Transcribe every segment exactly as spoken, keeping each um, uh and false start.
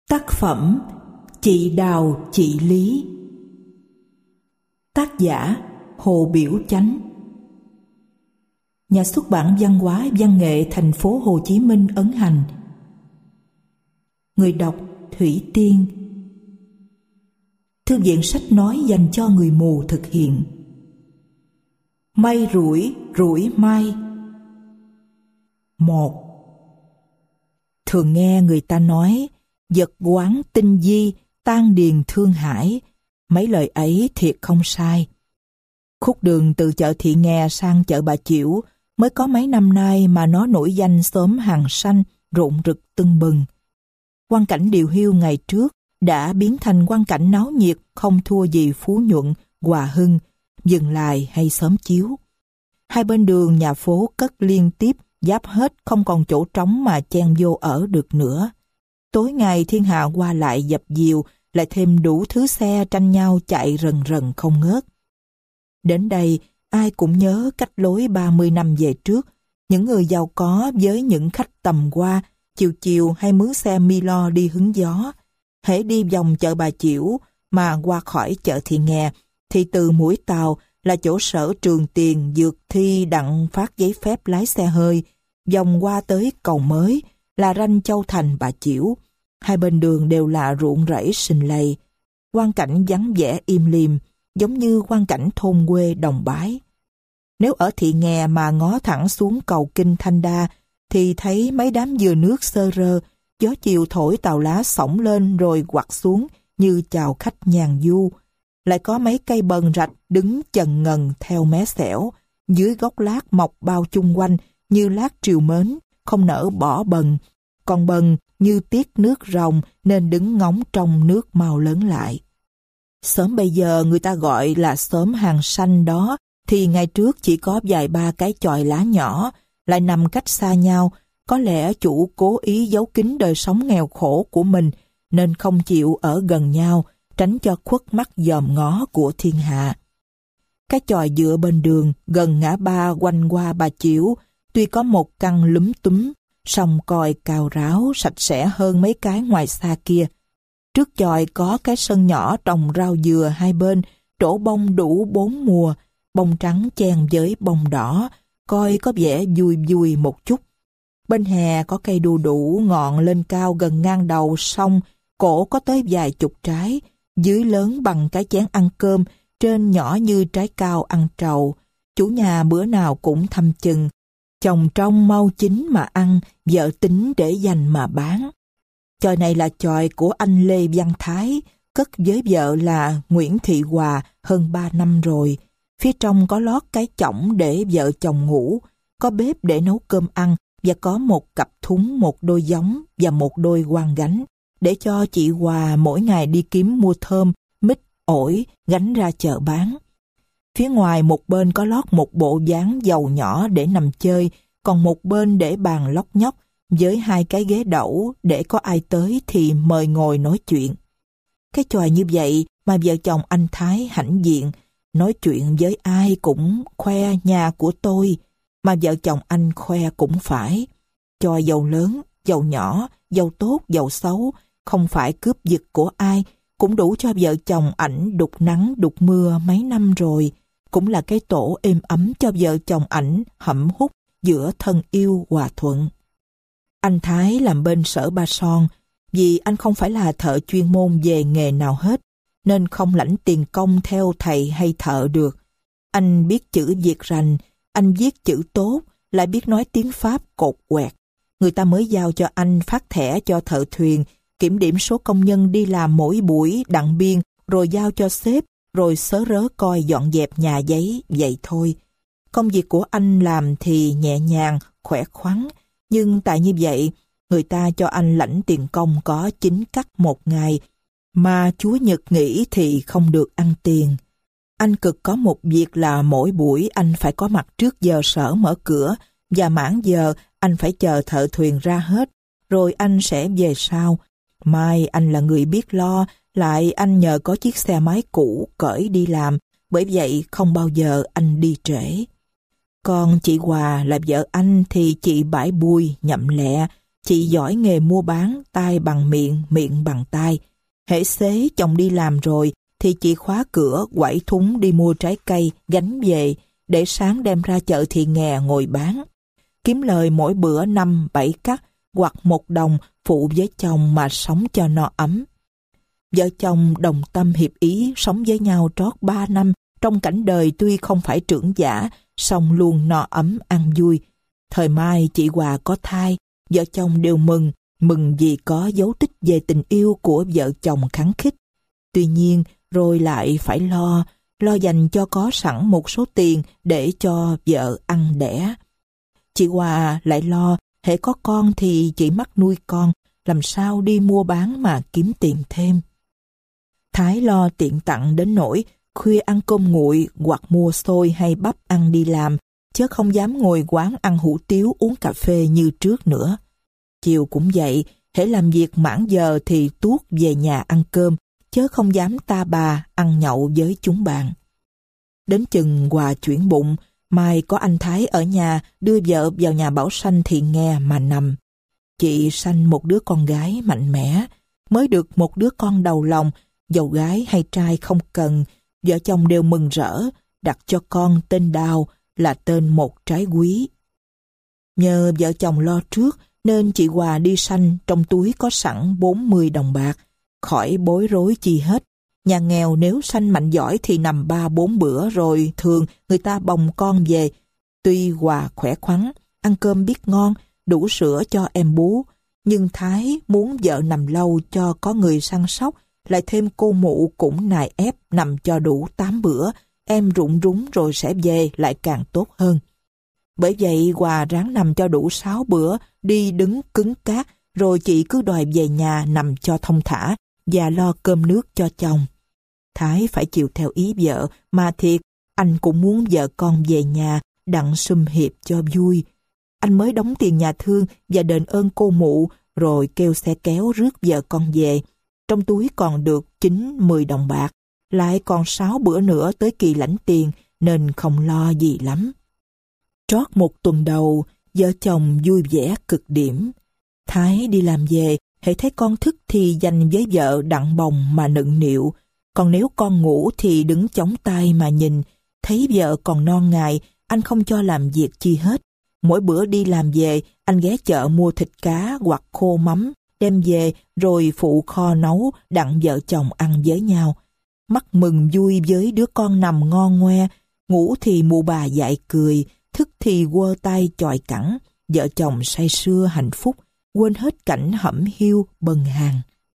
Tác phẩm Chị Đào Chị Lý. Tác giả Hồ Biểu Chánh. Nhà xuất bản Văn hóa Văn nghệ thành phố Hồ Chí Minh ấn hành. Người đọc Thủy Tiên. Thư viện sách nói dành cho người mù thực hiện. May rủi, rủi may. Một. Thường nghe người ta nói vật quán tinh di, tan điền thương hải. Mấy lời ấy thiệt không sai. Khúc đường từ chợ Thị Nghè sang chợ Bà Chiểu mới có mấy năm nay mà nó nổi danh xóm hàng xanh, rộn rực tưng bừng. Quang cảnh điều hiu ngày trước đã biến thành quang cảnh náo nhiệt không thua gì Phú Nhuận, Hòa Hưng, Dừng Lại hay Xóm Chiếu. Hai bên đường nhà phố cất liên tiếp, giáp hết không còn chỗ trống mà chen vô ở được nữa. Tối ngày thiên hạ qua lại dập dìu, lại thêm đủ thứ xe tranh nhau chạy rần rần không ngớt. Đến đây, ai cũng nhớ cách lối ba mươi năm về trước, những người giàu có với những khách tầm qua, chiều chiều hay mướn xe Milo đi hứng gió. Hễ đi vòng chợ Bà Chiểu mà qua khỏi chợ Thị Nghè, thì từ mũi tàu là chỗ sở Trường Tiền dược thi đặng phát giấy phép lái xe hơi, vòng qua tới cầu mới là ranh Châu Thành Bà Chiểu. Hai bên đường đều là ruộng rẫy sình lầy, quang cảnh vắng vẻ im lìm, giống như quang cảnh thôn quê Đồng Bái. Nếu ở Thị Nghè mà ngó thẳng xuống cầu Kinh Thanh Đa, thì thấy mấy đám dừa nước xơ rơ, gió chiều thổi tàu lá xổng lên rồi quặt xuống như chào khách nhàn du. Lại có mấy cây bần rạch đứng chần ngần theo mé xẻo, dưới gốc lát mọc bao chung quanh như lát triều mến, không nỡ bỏ bần. Còn bần như tiếc nước ròng nên đứng ngóng trong nước mau lớn lại. Xóm bây giờ người ta gọi là xóm hàng xanh đó, thì ngày trước chỉ có vài ba cái chòi lá nhỏ, lại nằm cách xa nhau. Có lẽ chủ cố ý giấu kín đời sống nghèo khổ của mình, nên không chịu ở gần nhau, tránh cho khuất mắt dòm ngó của thiên hạ. Cái chòi dựa bên đường, gần ngã ba quanh qua Bà Chiểu, tuy có một căn lúm túm, song coi cào ráo sạch sẽ hơn mấy cái ngoài xa kia. Trước chòi có cái sân nhỏ trồng rau dừa hai bên, trổ bông đủ bốn mùa, bông trắng chen với bông đỏ, coi có vẻ vui vui một chút. Bên hè có cây đu đủ ngọn lên cao gần ngang đầu sông, cổ có tới vài chục trái, dưới lớn bằng cái chén ăn cơm, trên nhỏ như trái cao ăn trầu. Chủ nhà bữa nào cũng thăm chừng, chồng trong mau chín mà ăn, vợ tính để dành mà bán. Chòi này là chòi của anh Lê Văn Thái, cất với vợ là Nguyễn Thị Hòa hơn ba năm rồi. Phía trong có lót cái chõng để vợ chồng ngủ, có bếp để nấu cơm ăn, và có một cặp thúng, một đôi gióng và một đôi quan gánh, để cho chị Hòa mỗi ngày đi kiếm mua thơm, mít, ổi, gánh ra chợ bán. Phía ngoài một bên có lót một bộ ván dầu nhỏ để nằm chơi, còn một bên để bàn lóc nhóc, với hai cái ghế đẩu để có ai tới thì mời ngồi nói chuyện. Cái chòi như vậy mà vợ chồng anh Thái hãnh diện, nói chuyện với ai cũng khoe nhà của tôi, mà vợ chồng anh khoe cũng phải. Chòi giàu lớn, giàu nhỏ, giàu tốt, giàu xấu, không phải cướp giật của ai, cũng đủ cho vợ chồng ảnh đục nắng đục mưa mấy năm rồi, cũng là cái tổ êm ấm cho vợ chồng ảnh hẩm hút giữa thân yêu hòa thuận. Anh Thái làm bên sở Ba Son, vì anh không phải là thợ chuyên môn về nghề nào hết, nên không lãnh tiền công theo thầy hay thợ được. Anh biết chữ Việt rành, anh viết chữ tốt, lại biết nói tiếng Pháp cột quẹt. Người ta mới giao cho anh phát thẻ cho thợ thuyền, kiểm điểm số công nhân đi làm mỗi buổi đặng biên, rồi giao cho sếp, rồi sớ rớ coi dọn dẹp nhà giấy, vậy thôi. Công việc của anh làm thì nhẹ nhàng, khỏe khoắn, nhưng tại như vậy, người ta cho anh lãnh tiền công có chín cắt một ngày, mà Chúa Nhật nghỉ thì không được ăn tiền. Anh cực có một việc là mỗi buổi anh phải có mặt trước giờ sở mở cửa, và mãn giờ anh phải chờ thợ thuyền ra hết, rồi anh sẽ về sau. Mai anh là người biết lo, lại anh nhờ có chiếc xe máy cũ cởi đi làm, bởi vậy không bao giờ anh đi trễ. Còn chị Hòa là vợ anh thì chị bãi bùi, nhậm lẹ, Chị giỏi nghề mua bán, tai bằng miệng, miệng bằng tai. Hễ xế chồng đi làm rồi thì chị khóa cửa, quẩy thúng đi mua trái cây, gánh về, để sáng đem ra chợ Thị Nghè ngồi bán. Kiếm lời mỗi bữa năm, bảy cắc, hoặc một đồng phụ với chồng mà sống cho no ấm. Vợ chồng đồng tâm hiệp ý sống với nhau trót ba năm trong cảnh đời tuy không phải trưởng giả, song luôn no ấm ăn vui. Thời mai chị Hòa có thai, vợ chồng đều mừng, mừng vì có dấu tích về tình yêu của vợ chồng khăng khít. Tuy nhiên, rồi lại phải lo, lo dành cho có sẵn một số tiền để cho vợ ăn đẻ. Chị Hòa lại lo, hễ có con thì chị mắc nuôi con, làm sao đi mua bán mà kiếm tiền thêm. Thái lo tiện tặng đến nỗi khuya ăn cơm nguội hoặc mua xôi hay bắp ăn đi làm, chứ không dám ngồi quán ăn hủ tiếu uống cà phê như trước nữa. Chiều cũng vậy, hễ làm việc mãn giờ thì tuốt về nhà ăn cơm, chớ không dám ta bà ăn nhậu với chúng bạn. Đến chừng Hòa chuyển bụng, mai có anh Thái ở nhà đưa vợ vào nhà bảo sanh Thị Nghè mà nằm. Chị sanh một đứa con gái mạnh mẽ, mới được một đứa con đầu lòng, dầu gái hay trai không cần, vợ chồng đều mừng rỡ, đặt cho con tên Đào là tên một trái quý. Nhờ vợ chồng lo trước nên chị Hòa đi sanh trong túi có sẵn bốn mươi đồng bạc, khỏi bối rối chi hết. Nhà nghèo nếu sanh mạnh giỏi thì nằm ba bốn bữa rồi thường người ta bồng con về. Tuy Hòa khỏe khoắn, ăn cơm biết ngon, đủ sữa cho em bú, nhưng Thái muốn vợ nằm lâu cho có người săn sóc, lại thêm cô mụ cũng nài ép nằm cho đủ tám bữa, em rụng rúng rồi sẽ về lại càng tốt hơn. Bởi vậy Hòa ráng nằm cho đủ sáu bữa, đi đứng cứng cáp, rồi chị cứ đòi về nhà nằm cho thông thả và lo cơm nước cho chồng. Thái phải chịu theo ý vợ, mà thiệt, anh cũng muốn vợ con về nhà đặng sum hiệp cho vui. Anh mới đóng tiền nhà thương và đền ơn cô mụ, rồi kêu xe kéo rước vợ con về. Trong túi còn được chín mười đồng bạc, lại còn sáu bữa nữa tới kỳ lãnh tiền, nên không lo gì lắm. Trót một tuần đầu, vợ chồng vui vẻ cực điểm. Thái đi làm về, hễ thấy con thức thì dành với vợ đặng bồng mà nựng nịu. Còn nếu con ngủ thì đứng chống tay mà nhìn. Thấy vợ còn non ngài, anh không cho làm việc chi hết. Mỗi bữa đi làm về, anh ghé chợ mua thịt cá hoặc khô mắm, đem về rồi phụ kho nấu đặng vợ chồng ăn với nhau. Mắt mừng vui với đứa con nằm ngon ngoe, ngủ thì mụ bà dạy cười, thức thì quơ tay chòi cẳng, vợ chồng say sưa hạnh phúc, quên hết cảnh hẩm hiu bần hàng.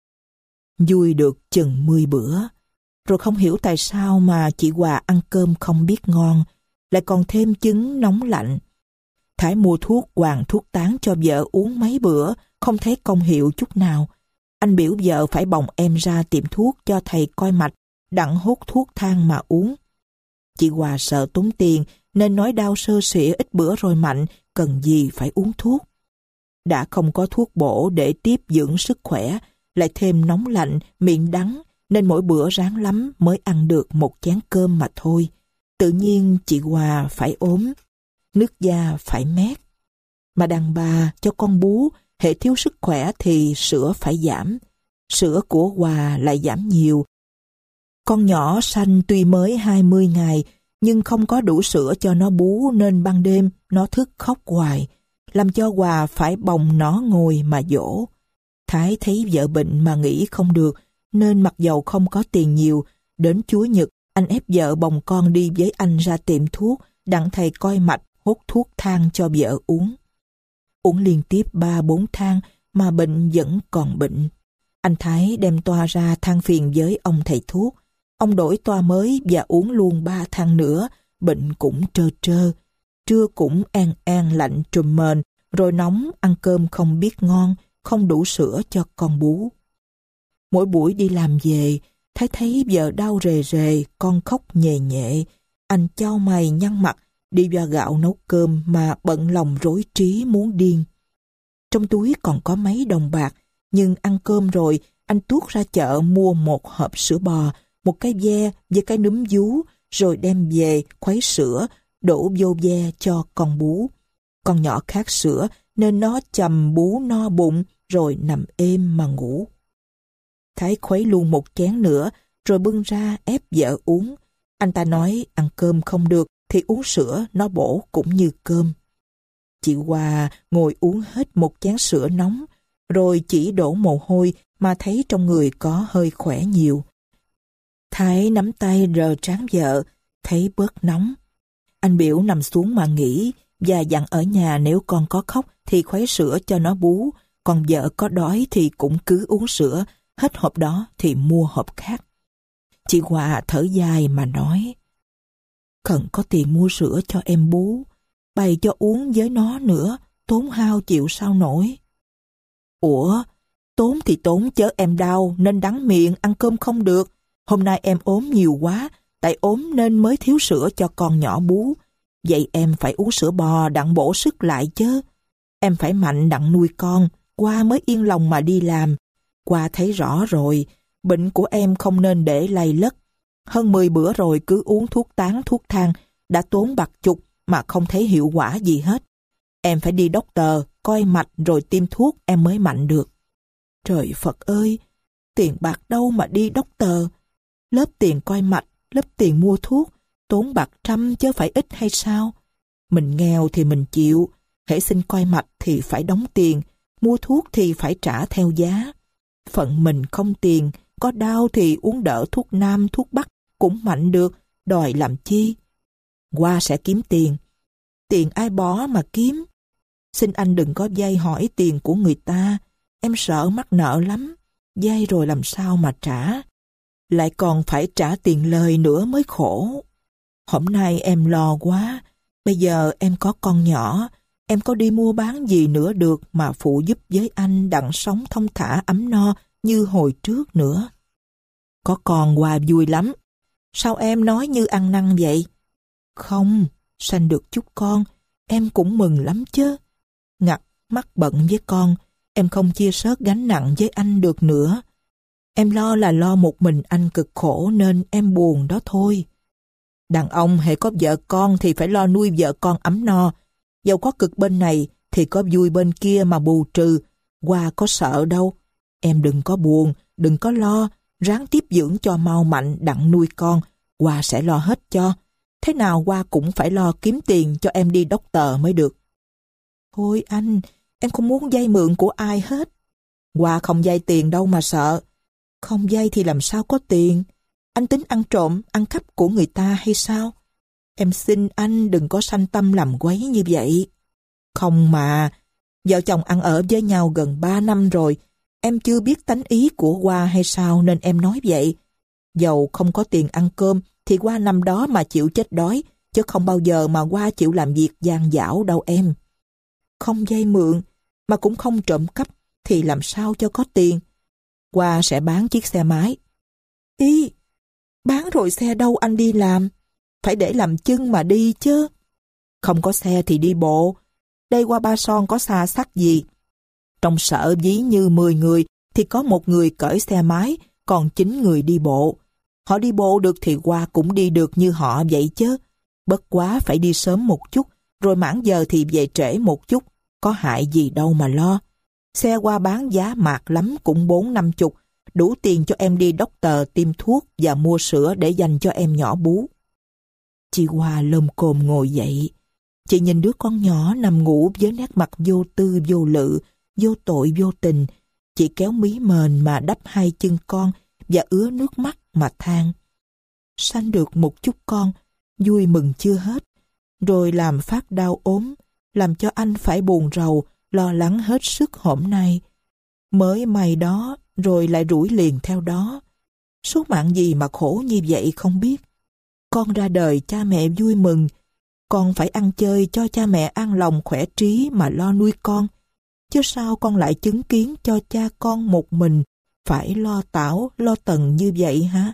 Vui được chừng mười bữa, rồi không hiểu tại sao mà chị Hòa ăn cơm không biết ngon, lại còn thêm trứng nóng lạnh. Thái mua thuốc hoàng thuốc tán cho vợ uống mấy bữa, không thấy công hiệu chút nào. Anh biểu vợ phải bồng em ra tiệm thuốc cho thầy coi mạch, đặng hút thuốc thang mà uống. Chị Hòa sợ tốn tiền, nên nói đau sơ sỉa ít bữa rồi mạnh, cần gì phải uống thuốc. Đã không có thuốc bổ để tiếp dưỡng sức khỏe, lại thêm nóng lạnh, miệng đắng, nên mỗi bữa ráng lắm mới ăn được một chén cơm mà thôi. Tự nhiên chị Hòa phải ốm, nước da phải mét. Mà đàn bà cho con bú, hệ thiếu sức khỏe thì sữa phải giảm. Sữa của Hòa lại giảm nhiều. Con nhỏ sanh tuy mới hai mươi ngày, nhưng không có đủ sữa cho nó bú nên ban đêm nó thức khóc hoài, làm cho Hòa phải bồng nó ngồi mà dỗ. Thái thấy vợ bệnh mà nghĩ không được, nên mặc dầu không có tiền nhiều, đến Chúa Nhật anh ép vợ bồng con đi với anh ra tiệm thuốc, đặng thầy coi mạch hút thuốc thang cho vợ uống. Uống liên tiếp ba bốn thang mà bệnh vẫn còn bệnh. Anh Thái đem toa ra than phiền với ông thầy thuốc. Ông đổi toa mới và uống luôn ba thang nữa, bệnh cũng trơ trơ. Trưa cũng an an lạnh trùm mền, rồi nóng ăn cơm không biết ngon, không đủ sữa cho con bú. Mỗi buổi đi làm về, Thái thấy vợ đau rề rề, con khóc nhè nhẹ. Anh chau mày nhăn mặt, đi vào gạo nấu cơm mà bận lòng rối trí muốn điên. Trong túi còn có mấy đồng bạc, nhưng ăn cơm rồi, anh tuốt ra chợ mua một hộp sữa bò, một cái ve với cái núm vú, rồi đem về khuấy sữa, đổ vô ve cho con bú. Con nhỏ khát sữa nên nó chầm bú no bụng rồi nằm êm mà ngủ. Thái khuấy luôn một chén nữa rồi bưng ra ép vợ uống. Anh ta nói ăn cơm không được thì uống sữa nó bổ cũng như cơm. Chị Hoa ngồi uống hết một chén sữa nóng rồi chỉ đổ mồ hôi mà thấy trong người có hơi khỏe nhiều. Thái nắm tay rờ trán vợ, thấy bớt nóng. Anh biểu nằm xuống mà nghỉ và dặn ở nhà nếu con có khóc thì khuấy sữa cho nó bú, còn vợ có đói thì cũng cứ uống sữa, hết hộp đó thì mua hộp khác. Chị Hoa thở dài mà nói, cần có tiền mua sữa cho em bú, bày cho uống với nó nữa, tốn hao chịu sao nổi. Ủa, tốn thì tốn chớ em đau nên đắng miệng ăn cơm không được. Hôm nay em ốm nhiều quá, tại ốm nên mới thiếu sữa cho con nhỏ bú. Vậy em phải uống sữa bò đặng bổ sức lại chứ. Em phải mạnh đặng nuôi con, Hoa mới yên lòng mà đi làm. Hoa thấy rõ rồi, bệnh của em không nên để lầy lất. Hơn mười bữa rồi cứ uống thuốc tán thuốc thang, đã tốn bạc chục mà không thấy hiệu quả gì hết. Em phải đi doctor, coi mạch rồi tiêm thuốc em mới mạnh được. Trời Phật ơi, tiền bạc đâu mà đi doctor. Lớp tiền coi mạch, lớp tiền mua thuốc, tốn bạc trăm chứ phải ít hay sao? Mình nghèo thì mình chịu, hễ xin coi mạch thì phải đóng tiền, mua thuốc thì phải trả theo giá. Phận mình không tiền, có đau thì uống đỡ thuốc nam, thuốc bắc cũng mạnh được, đòi làm chi? Hoa sẽ kiếm tiền. Tiền ai bỏ mà kiếm? Xin anh đừng có vay hỏi tiền của người ta, em sợ mắc nợ lắm, vay rồi làm sao mà trả? Lại còn phải trả tiền lời nữa mới khổ. Hôm nay em lo quá, bây giờ em có con nhỏ, em có đi mua bán gì nữa được mà phụ giúp với anh đặng sống thông thả ấm no như hồi trước nữa. Có con Hoa vui lắm. Sao em nói như ăn năn vậy? Không, sanh được chút con, em cũng mừng lắm chứ. Ngặt mắc bận với con, em không chia sớt gánh nặng với anh được nữa. Em lo là lo một mình anh cực khổ nên em buồn đó thôi. Đàn ông hễ có vợ con thì phải lo nuôi vợ con ấm no. Dẫu có cực bên này thì có vui bên kia mà bù trừ. Hoa có sợ đâu. Em đừng có buồn, đừng có lo, ráng tiếp dưỡng cho mau mạnh đặng nuôi con. Hoa sẽ lo hết cho. Thế nào Hoa cũng phải lo kiếm tiền cho em đi doctor mới được. Thôi anh, em không muốn vay mượn của ai hết. Hoa không vay tiền đâu mà sợ. Không vay thì làm sao có tiền? Anh tính ăn trộm, ăn cắp của người ta hay sao? Em xin anh đừng có sanh tâm làm quấy như vậy. Không mà, vợ chồng ăn ở với nhau gần ba năm rồi, em chưa biết tánh ý của Hoa hay sao nên em nói vậy. Dầu không có tiền ăn cơm thì Hoa năm đó mà chịu chết đói, chứ không bao giờ mà Hoa chịu làm việc gian dảo đâu em. Không vay mượn, mà cũng không trộm cắp, thì làm sao cho có tiền? Hoa sẽ bán chiếc xe máy. Ý, bán rồi xe đâu anh đi làm? Phải để làm chân mà đi chứ. Không có xe thì đi bộ. Đây qua Ba Son có xa xắc gì. Trong sở ví như mười người thì có một người cởi xe máy, còn chín người đi bộ. Họ đi bộ được thì Hoa cũng đi được như họ vậy chứ. Bất quá phải đi sớm một chút, rồi mãn giờ thì về trễ một chút. Có hại gì đâu mà lo. Xe Hoa bán giá mạc lắm cũng bốn năm chục, đủ tiền cho em đi doctor tiêm thuốc và mua sữa để dành cho em nhỏ bú. Chị Hoa lồm cồm ngồi dậy. Chị nhìn đứa con nhỏ nằm ngủ với nét mặt vô tư vô lự, vô tội vô tình. Chị kéo mí mền mà đắp hai chân con và ứa nước mắt mà than. Sanh được một chút con, vui mừng chưa hết, rồi làm phát đau ốm, làm cho anh phải buồn rầu, lo lắng hết sức hôm nay. Mới may đó, rồi lại rủi liền theo đó. Số mạng gì mà khổ như vậy không biết. Con ra đời cha mẹ vui mừng, con phải ăn chơi cho cha mẹ an lòng khỏe trí mà lo nuôi con. Chứ sao con lại chứng kiến cho cha con một mình phải lo tảo, lo tần như vậy hả?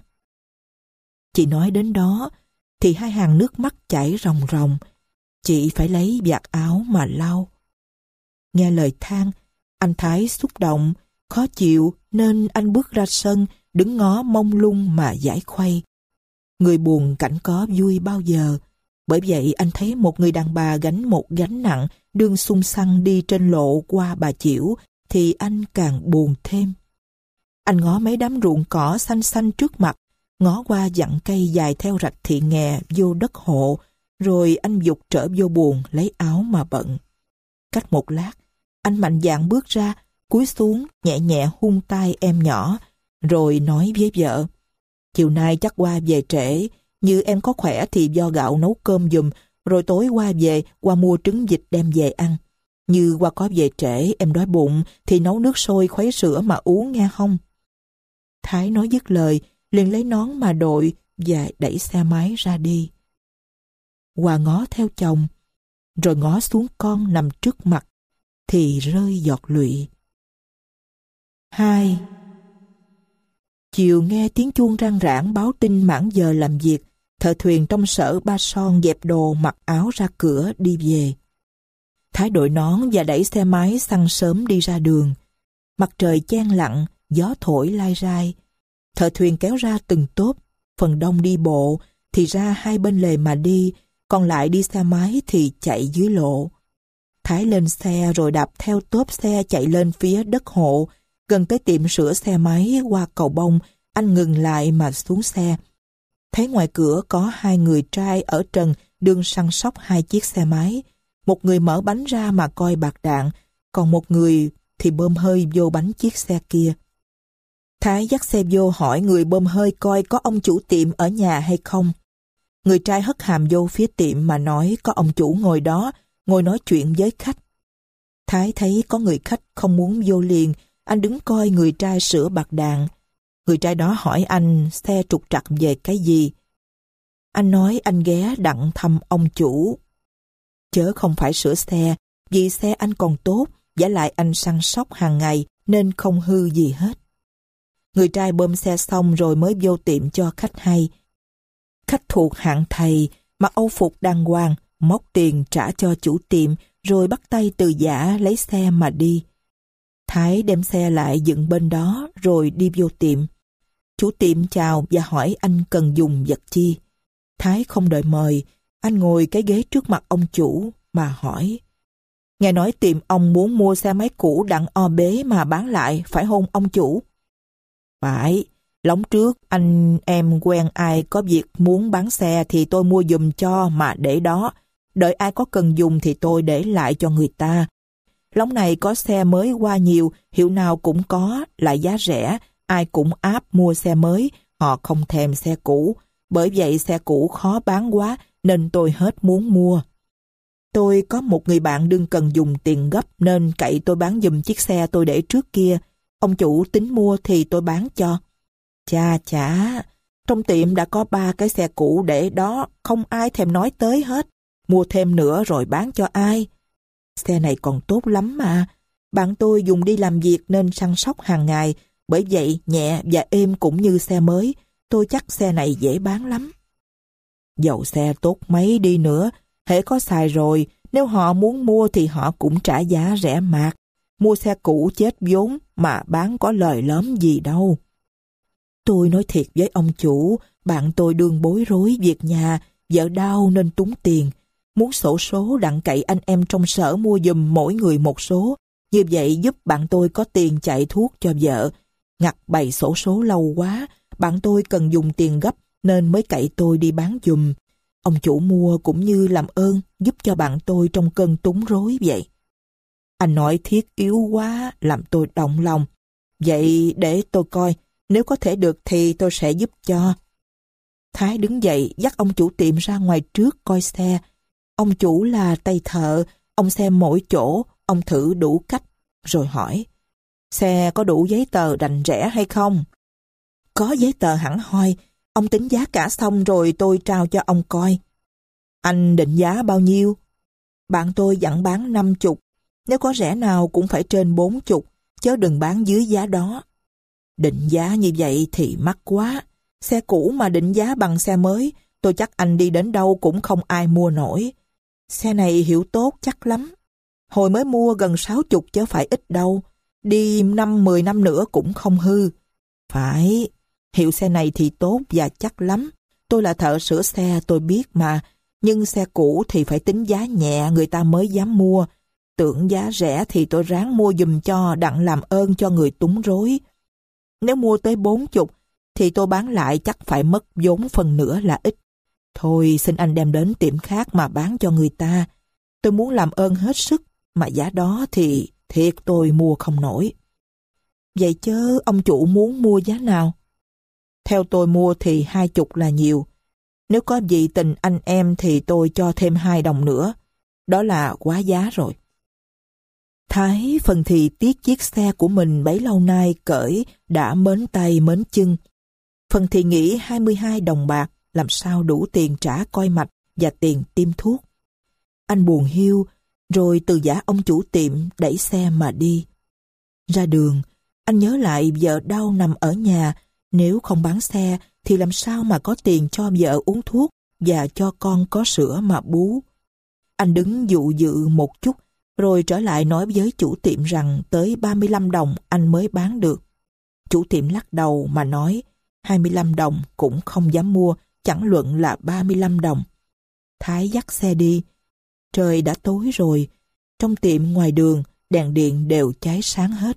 Chị nói đến đó, thì hai hàng nước mắt chảy ròng ròng. Chị phải lấy vạt áo mà lau. Nghe lời than, anh Thái xúc động, khó chịu nên anh bước ra sân, đứng ngó mông lung mà giải khuây. Người buồn cảnh có vui bao giờ. Bởi vậy anh thấy một người đàn bà gánh một gánh nặng đương xung xăng đi trên lộ qua Bà Chiểu, thì anh càng buồn thêm. Anh ngó mấy đám ruộng cỏ xanh xanh trước mặt, ngó qua dặn cây dài theo rạch Thị Nghè vô đất hộ, rồi anh dục trở vô buồng lấy áo mà bận. Cách một lát, anh mạnh dạn bước ra, cúi xuống nhẹ nhẹ hôn tay em nhỏ, rồi nói với vợ: chiều nay chắc qua về trễ, như em có khỏe thì do gạo nấu cơm giùm, rồi tối qua về, qua mua trứng vịt đem về ăn. Như qua có về trễ, em đói bụng, thì nấu nước sôi khuấy sữa mà uống nghe không? Thái nói dứt lời, liền lấy nón mà đội và đẩy xe máy ra đi. Hoa ngó theo chồng, rồi ngó xuống con nằm trước mặt, thì rơi giọt lụy. Hai. Chiều nghe tiếng chuông răng rãng báo tin mãn giờ làm việc, thợ thuyền trong sở Ba Son dẹp đồ mặc áo ra cửa đi về. Thái đội nón và đẩy xe máy xăng sớm đi ra đường. Mặt trời chang lặng, gió thổi lai rai. Thợ thuyền kéo ra từng tốp, phần đông đi bộ thì ra hai bên lề mà đi, còn lại đi xe máy thì chạy dưới lộ. Thái lên xe rồi đạp theo tốp xe chạy lên phía đất hộ. Gần tới tiệm sửa xe máy qua cầu bông, anh ngừng lại mà xuống xe. Thấy ngoài cửa có hai người trai ở trần đương săn sóc hai chiếc xe máy. Một người mở bánh ra mà coi bạc đạn, còn một người thì bơm hơi vô bánh chiếc xe kia. Thái dắt xe vô hỏi người bơm hơi coi có ông chủ tiệm ở nhà hay không. Người trai hất hàm vô phía tiệm mà nói có ông chủ ngồi đó, ngồi nói chuyện với khách. Thái thấy có người khách không muốn vô liền, anh đứng coi người trai sửa bạc đạn. Người trai đó hỏi anh xe trục trặc về cái gì. Anh nói anh ghé đặng thăm ông chủ, chớ không phải sửa xe, vì xe anh còn tốt, vả lại anh săn sóc hàng ngày nên không hư gì hết. Người trai bơm xe xong rồi mới vô tiệm cho khách hay. Khách thuộc hạng thầy, mặc âu phục đàng hoàng, móc tiền trả cho chủ tiệm, rồi bắt tay từ giã lấy xe mà đi. Thái đem xe lại dựng bên đó rồi đi vô tiệm. Chủ tiệm chào và hỏi anh cần dùng vật chi. Thái không đợi mời, anh ngồi cái ghế trước mặt ông chủ mà hỏi: nghe nói tiệm ông muốn mua xe máy cũ đặng o bế mà bán lại, phải không ông chủ? Phải, lóng trước anh em quen ai có việc muốn bán xe thì tôi mua giùm cho mà để đó. Đợi ai có cần dùng thì tôi để lại cho người ta. Lóng này có xe mới qua nhiều, hiệu nào cũng có, lại giá rẻ, ai cũng áp mua xe mới, họ không thèm xe cũ. Bởi vậy xe cũ khó bán quá nên tôi hết muốn mua. Tôi có một người bạn đương cần dùng tiền gấp nên cậy tôi bán giùm chiếc xe tôi để trước kia. Ông chủ tính mua thì tôi bán cho. Chà chà, trong tiệm đã có ba cái xe cũ để đó, không ai thèm nói tới hết. Mua thêm nữa rồi bán cho ai? Xe này còn tốt lắm mà. Bạn tôi dùng đi làm việc nên săn sóc hàng ngày, bởi vậy nhẹ và êm cũng như xe mới. Tôi chắc xe này dễ bán lắm. Dầu xe tốt mấy đi nữa, hễ có xài rồi, nếu họ muốn mua thì họ cũng trả giá rẻ mạt. Mua xe cũ chết vốn mà bán có lời lớn gì đâu. Tôi nói thiệt với ông chủ, bạn tôi đương bối rối việc nhà, vợ đau nên túng tiền. Muốn xổ số đặng cậy anh em trong sở mua giùm mỗi người một số. Như vậy giúp bạn tôi có tiền chạy thuốc cho vợ. Ngặt bày xổ số lâu quá, bạn tôi cần dùng tiền gấp nên mới cậy tôi đi bán giùm. Ông chủ mua cũng như làm ơn giúp cho bạn tôi trong cơn túng rối vậy. Anh nói thiết yếu quá làm tôi động lòng. Vậy để tôi coi, nếu có thể được thì tôi sẽ giúp cho. Thái đứng dậy dắt ông chủ tiệm ra ngoài trước coi xe. Ông chủ là tay thợ, ông xem mỗi chỗ, ông thử đủ cách, rồi hỏi: xe có đủ giấy tờ rành rẽ hay không? Có giấy tờ hẳn hoi, ông tính giá cả xong rồi tôi trao cho ông coi. Anh định giá bao nhiêu? Bạn tôi dặn bán năm chục, nếu có rẻ nào cũng phải trên bốn chục, chớ đừng bán dưới giá đó. Định giá như vậy thì mắc quá, xe cũ mà định giá bằng xe mới, tôi chắc anh đi đến đâu cũng không ai mua nổi. Xe này hiệu tốt chắc lắm. Hồi mới mua gần sáu chục chứ phải ít đâu. Đi năm mười năm nữa cũng không hư. Phải, hiệu xe này thì tốt và chắc lắm. Tôi là thợ sửa xe tôi biết mà. Nhưng xe cũ thì phải tính giá nhẹ người ta mới dám mua. tưởng giá rẻ thì tôi ráng mua giùm cho đặng làm ơn cho người túng rối. Nếu mua tới bốn chục thì tôi bán lại chắc phải mất vốn phần nữa là ít. Thôi xin anh đem đến tiệm khác mà bán cho người ta. Tôi muốn làm ơn hết sức, mà giá đó thì thiệt tôi mua không nổi. Vậy chớ ông chủ muốn mua giá nào? Theo tôi mua thì hai chục là nhiều. Nếu có gì tình anh em thì tôi cho thêm hai đồng nữa. Đó là quá giá rồi. Thái phần thì tiếc chiếc xe của mình bấy lâu nay cởi đã mến tay mến chân. Phần thì nghĩ hai mươi hai đồng bạc làm sao đủ tiền trả coi mạch và tiền tiêm thuốc. Anh buồn hiu, rồi từ giả ông chủ tiệm đẩy xe mà đi. Ra đường, anh nhớ lại vợ đau nằm ở nhà, nếu không bán xe thì làm sao mà có tiền cho vợ uống thuốc và cho con có sữa mà bú. Anh đứng dụ dự một chút, rồi trở lại nói với chủ tiệm rằng tới ba mươi lăm đồng anh mới bán được. Chủ tiệm lắc đầu mà nói hai mươi lăm đồng cũng không dám mua, chẳng luận là ba mươi lăm đồng. Thái dắt xe đi. Trời đã tối rồi, trong tiệm ngoài đường đèn điện đều cháy sáng hết.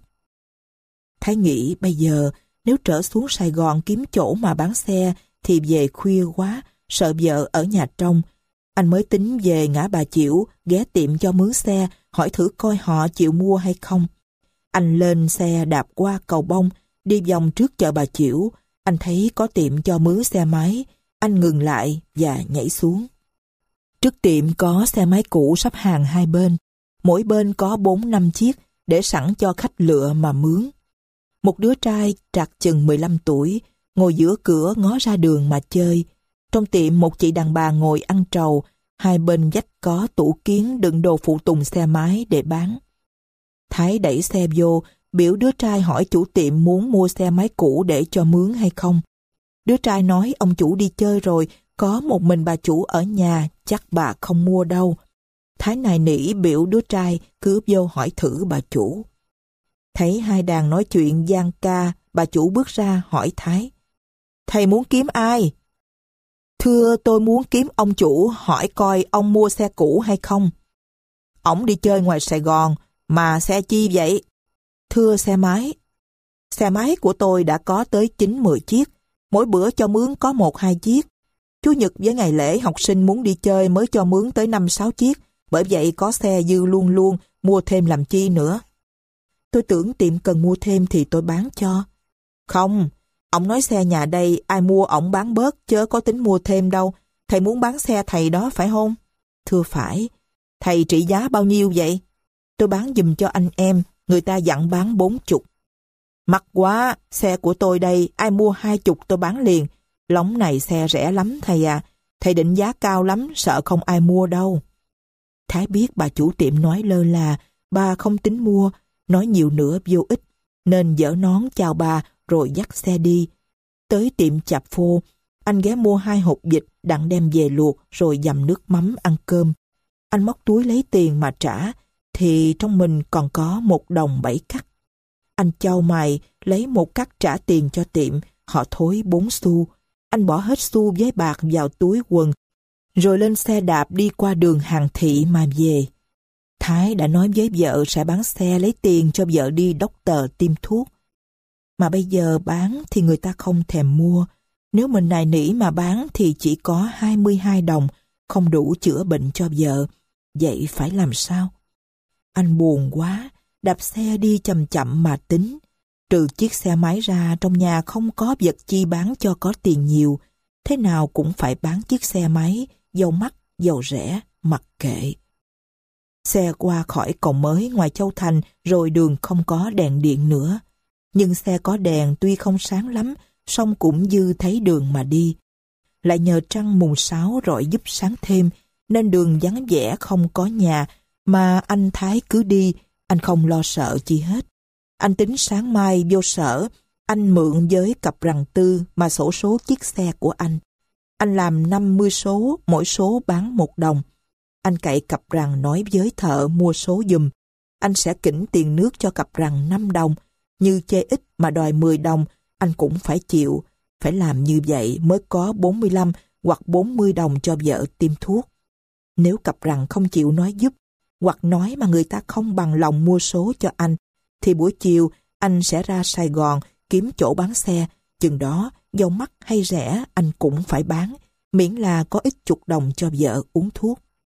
Thái nghĩ bây giờ nếu trở xuống Sài Gòn kiếm chỗ mà bán xe thì về khuya quá, sợ vợ ở nhà trong. Anh mới tính về ngã Bà Chiểu, ghé tiệm cho mướn xe, hỏi thử coi họ chịu mua hay không. Anh lên xe đạp qua cầu Bông, đi vòng trước chợ Bà Chiểu. Anh thấy có tiệm cho mướn xe máy. Anh ngừng lại và nhảy xuống. Trước tiệm có xe máy cũ sắp hàng hai bên. Mỗi bên có bốn năm chiếc, để sẵn cho khách lựa mà mướn. Một đứa trai trạc chừng mười lăm tuổi, ngồi giữa cửa ngó ra đường mà chơi. Trong tiệm một chị đàn bà ngồi ăn trầu, hai bên vách có tủ kiến đựng đồ phụ tùng xe máy để bán. Thái đẩy xe vô, biểu đứa trai hỏi chủ tiệm muốn mua xe máy cũ để cho mướn hay không. Đứa trai nói ông chủ đi chơi rồi, có một mình bà chủ ở nhà, chắc bà không mua đâu. Thái nài nỉ biểu đứa trai cứ vô hỏi thử bà chủ. Thấy hai đàn nói chuyện giang ca, bà chủ bước ra hỏi Thái: Thầy muốn kiếm ai? Thưa tôi muốn kiếm ông chủ, hỏi coi ông mua xe cũ hay không. Ổng đi chơi ngoài Sài Gòn, mà xe chi vậy? Thưa xe máy. Xe máy của tôi đã có tới chín mười chiếc, mỗi bữa cho mướn có một hai chiếc. Chủ nhật với ngày lễ học sinh muốn đi chơi mới cho mướn tới năm sáu chiếc, bởi vậy có xe dư luôn luôn, mua thêm làm chi nữa. Tôi tưởng tiệm cần mua thêm thì tôi bán cho. Không, ổng nói xe nhà đây ai mua ổng bán bớt, chớ có tính mua thêm đâu. Thầy muốn bán xe thầy đó phải không? Thưa phải. Thầy trị giá bao nhiêu vậy? Tôi bán giùm cho anh em, người ta dặn bán bốn chục. Mắc quá, xe của tôi đây, ai mua hai chục tôi bán liền. Lóng này xe rẻ lắm thầy à, thầy định giá cao lắm, sợ không ai mua đâu. Thái biết bà chủ tiệm nói lơ là, bà không tính mua, nói nhiều nữa vô ích, nên giở nón chào bà rồi dắt xe đi. Tới tiệm chạp phô, anh ghé mua hai hột vịt đặng đem về luộc rồi dầm nước mắm ăn cơm. Anh móc túi lấy tiền mà trả, thì trong mình còn có một đồng bảy cắt. Anh chau mày lấy một cắt trả tiền cho tiệm, họ thối bốn xu. Anh bỏ hết xu với bạc vào túi quần, rồi lên xe đạp đi qua đường Hàng Thị mà về. Thái đã nói với vợ sẽ bán xe lấy tiền cho vợ đi doctor tiêm thuốc. Mà bây giờ bán thì người ta không thèm mua. Nếu mình nài nỉ mà bán thì chỉ có hai mươi hai đồng, không đủ chữa bệnh cho vợ. Vậy phải làm sao? Anh buồn quá, đạp xe đi chậm chậm mà tính. Trừ chiếc xe máy ra, trong nhà không có vật chi bán cho có tiền nhiều. Thế nào cũng phải bán chiếc xe máy, dầu mắc, dầu rẻ, mặc kệ. Xe qua khỏi cầu mới ngoài Châu Thành, rồi đường không có đèn điện nữa. Nhưng xe có đèn tuy không sáng lắm, song cũng dư thấy đường mà đi. Lại nhờ trăng mùng sáu rọi giúp sáng thêm, nên đường vắng vẻ không có nhà, mà anh Thái cứ đi, anh không lo sợ chi hết. Anh tính sáng mai vô sở, anh mượn với cặp rằn tư mà xổ số chiếc xe của anh. Anh làm năm mươi số, mỗi số bán một đồng. Anh cậy cặp rằn nói với thợ mua số giùm. Anh sẽ kỉnh tiền nước cho cặp rằn năm đồng. Như chê ít mà đòi mười đồng, anh cũng phải chịu. Phải làm như vậy mới có bốn mươi lăm hoặc bốn mươi đồng cho vợ tiêm thuốc. Nếu cặp rằn không chịu nói giúp, hoặc nói mà người ta không bằng lòng mua số cho anh, thì buổi chiều anh sẽ ra Sài Gòn kiếm chỗ bán xe, chừng đó dầu mắc hay rẻ anh cũng phải bán, miễn là có ít chục đồng cho vợ uống thuốc.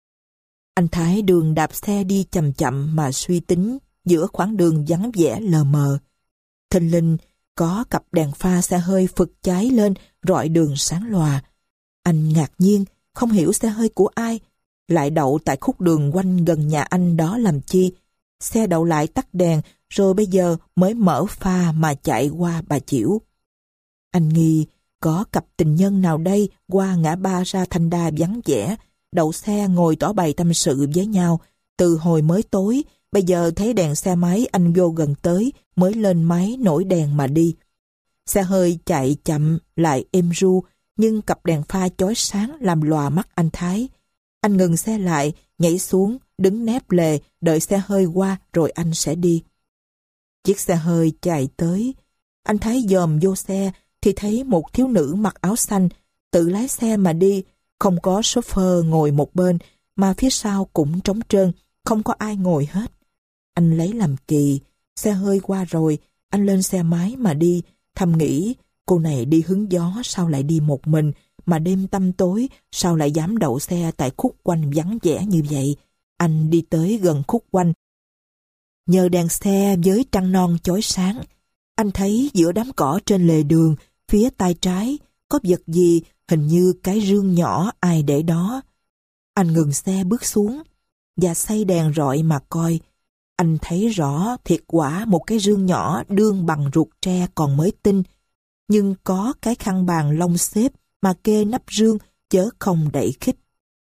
Anh Thái đường đạp xe đi chậm chậm mà suy tính giữa khoảng đường vắng vẻ lờ mờ. Thình lình có cặp đèn pha xe hơi phực cháy lên rọi đường sáng lòa. Anh ngạc nhiên, không hiểu xe hơi của ai lại đậu tại khúc đường quanh gần nhà anh đó làm chi. Xe đậu lại tắt đèn rồi bây giờ mới mở pha mà chạy qua Bà Chiểu. Anh nghi có cặp tình nhân nào đây qua ngã ba ra Thanh Đa vắng vẻ, đậu xe ngồi tỏ bày tâm sự với nhau. Từ hồi mới tối, bây giờ thấy đèn xe máy anh vô gần tới mới lên máy nổi đèn mà đi. Xe hơi chạy chậm lại êm ru, nhưng cặp đèn pha chói sáng làm lòa mắt anh Thái. Anh ngừng xe lại, nhảy xuống, đứng nép lề, đợi xe hơi qua rồi anh sẽ đi. Chiếc xe hơi chạy tới. Anh Thái dòm vô xe thì thấy một thiếu nữ mặc áo xanh, tự lái xe mà đi, không có chauffeur ngồi một bên, mà phía sau cũng trống trơn, không có ai ngồi hết. Anh lấy làm kỳ, xe hơi qua rồi, anh lên xe máy mà đi, thầm nghĩ, cô này đi hứng gió sao lại đi một mình, mà đêm tăm tối sao lại dám đậu xe tại khúc quanh vắng vẻ như vậy. Anh đi tới gần khúc quanh. Nhờ đèn xe với trăng non chói sáng, anh thấy giữa đám cỏ trên lề đường, phía tay trái, có vật gì hình như cái rương nhỏ ai để đó. Anh ngừng xe bước xuống và xây đèn rọi mà coi. Anh thấy rõ thiệt quả một cái rương nhỏ đương bằng ruột tre còn mới tinh, nhưng có cái khăn bàn lông xếp mà kê nắp rương chớ không đậy khích.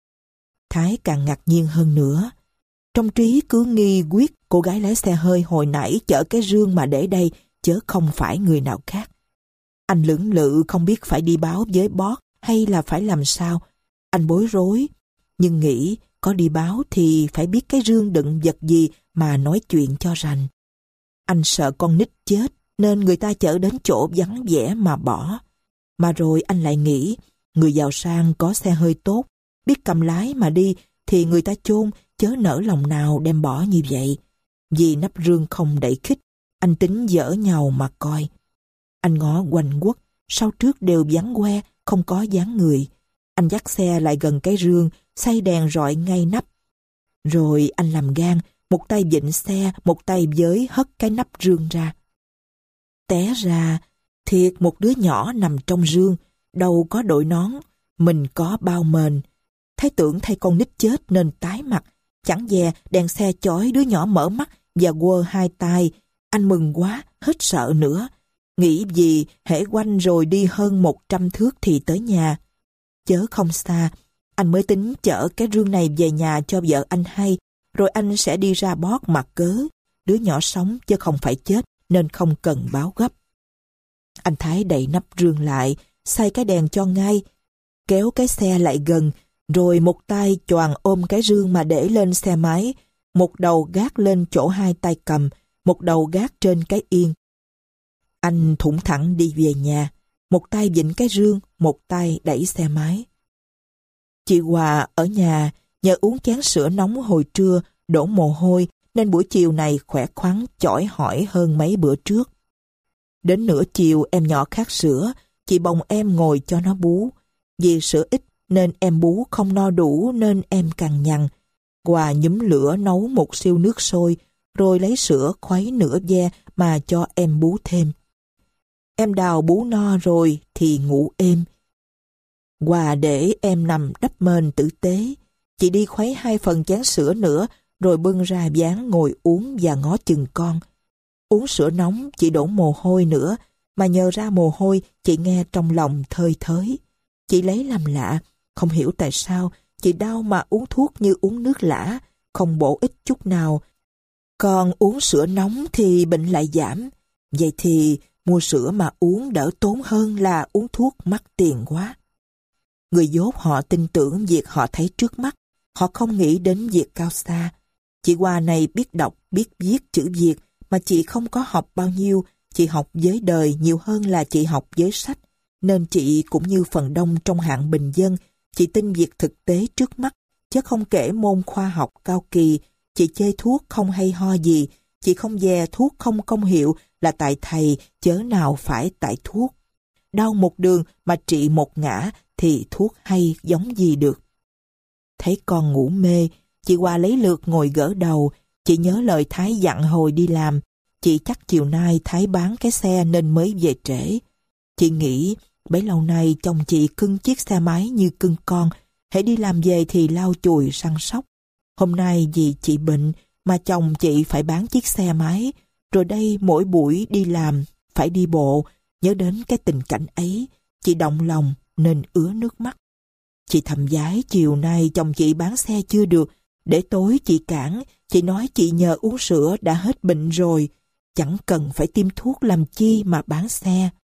Thái càng ngạc nhiên hơn nữa. Trong trí cứ nghi quyết cô gái lái xe hơi hồi nãy chở cái rương mà để đây chớ không phải người nào khác. Anh lưỡng lự không biết phải đi báo với boss hay là phải làm sao. Anh bối rối, nhưng nghĩ có đi báo thì phải biết cái rương đựng vật gì mà nói chuyện cho rành. Anh sợ con nít chết nên người ta chở đến chỗ vắng vẻ mà bỏ. Mà rồi anh lại nghĩ, người giàu sang có xe hơi tốt, biết cầm lái mà đi thì người ta chôn, chớ nỡ lòng nào đem bỏ như vậy. Vì nắp rương không đậy khích, anh tính dở nhau mà coi. Anh ngó quanh quất, sau trước đều vắng que, không có dáng người. Anh dắt xe lại gần cái rương, xây đèn rọi ngay nắp. Rồi anh làm gan, một tay vịn xe, một tay giới hất cái nắp rương ra. Té ra, thiệt một đứa nhỏ nằm trong rương, đầu có đội nón, mình có bao mền. Thấy tưởng thay con nít chết nên tái mặt, chẳng dè đèn xe chói đứa nhỏ mở mắt và quơ hai tay. Anh mừng quá, hết sợ nữa. Nghĩ gì hễ quanh rồi đi hơn một trăm thước thì tới nhà. Chớ không xa, anh mới tính chở cái rương này về nhà cho vợ anh hay, rồi anh sẽ đi ra bót mà cớ. Đứa nhỏ sống chứ không phải chết nên không cần báo gấp. Anh Thái đậy nắp rương lại, xay cái đèn cho ngay, kéo cái xe lại gần, rồi một tay choàng ôm cái rương mà để lên xe máy, một đầu gác lên chỗ hai tay cầm, một đầu gác trên cái yên. Anh thủng thẳng đi về nhà, một tay vịn cái rương, một tay đẩy xe máy. Chị Hòa ở nhà nhờ uống chén sữa nóng hồi trưa đổ mồ hôi nên buổi chiều này khỏe khoắn chỏi hỏi hơn mấy bữa trước. Đến nửa chiều em nhỏ khát sữa, chị bồng em ngồi cho nó bú. Vì sữa ít nên em bú không no đủ nên em cằn nhằn. Hòa nhúm lửa nấu một siêu nước sôi, rồi lấy sữa khuấy nửa ve mà cho em bú thêm. Em đào bú no rồi thì ngủ êm. Hòa để em nằm đắp mền tử tế. Chị đi khuấy hai phần chén sữa nữa, rồi bưng ra ván ngồi uống và ngó chừng con. Uống sữa nóng chị đổ mồ hôi nữa, mà nhờ ra mồ hôi chị nghe trong lòng thơi thới. Chị lấy làm lạ, không hiểu tại sao chị đau mà uống thuốc như uống nước lã, không bổ ích chút nào. Còn uống sữa nóng thì bệnh lại giảm. Vậy thì mua sữa mà uống đỡ tốn hơn là uống thuốc mắc tiền quá. Người dốt họ tin tưởng việc họ thấy trước mắt, họ không nghĩ đến việc cao xa. Chị Hòa này biết đọc, biết viết chữ Việt, mà chị không có học bao nhiêu, chị học với đời nhiều hơn là chị học với sách, nên chị cũng như phần đông trong hạng bình dân, chị tin việc thực tế trước mắt, chứ không kể môn khoa học cao kỳ, Chị chê thuốc không hay ho gì, chị không dè thuốc không công hiệu là tại thầy, chớ nào phải tại thuốc. Đau một đường mà trị một ngã thì thuốc hay giống gì được. Thấy con ngủ mê, chị qua lấy lượt ngồi gỡ đầu. Chị nhớ lời Thái dặn hồi đi làm. Chị chắc chiều nay Thái bán cái xe nên mới về trễ. Chị nghĩ bấy lâu nay chồng chị cưng chiếc xe máy như cưng con. Hễ đi làm về thì lau chùi săn sóc. Hôm nay vì chị bệnh mà chồng chị phải bán chiếc xe máy. Rồi đây mỗi buổi đi làm phải đi bộ. Nhớ đến cái tình cảnh ấy, chị động lòng nên ứa nước mắt. Chị thầm vái chiều nay chồng chị bán xe chưa được, để tối chị cản, chị nói chị nhờ uống sữa đã hết bệnh rồi, chẳng cần phải tiêm thuốc làm chi mà bán xe.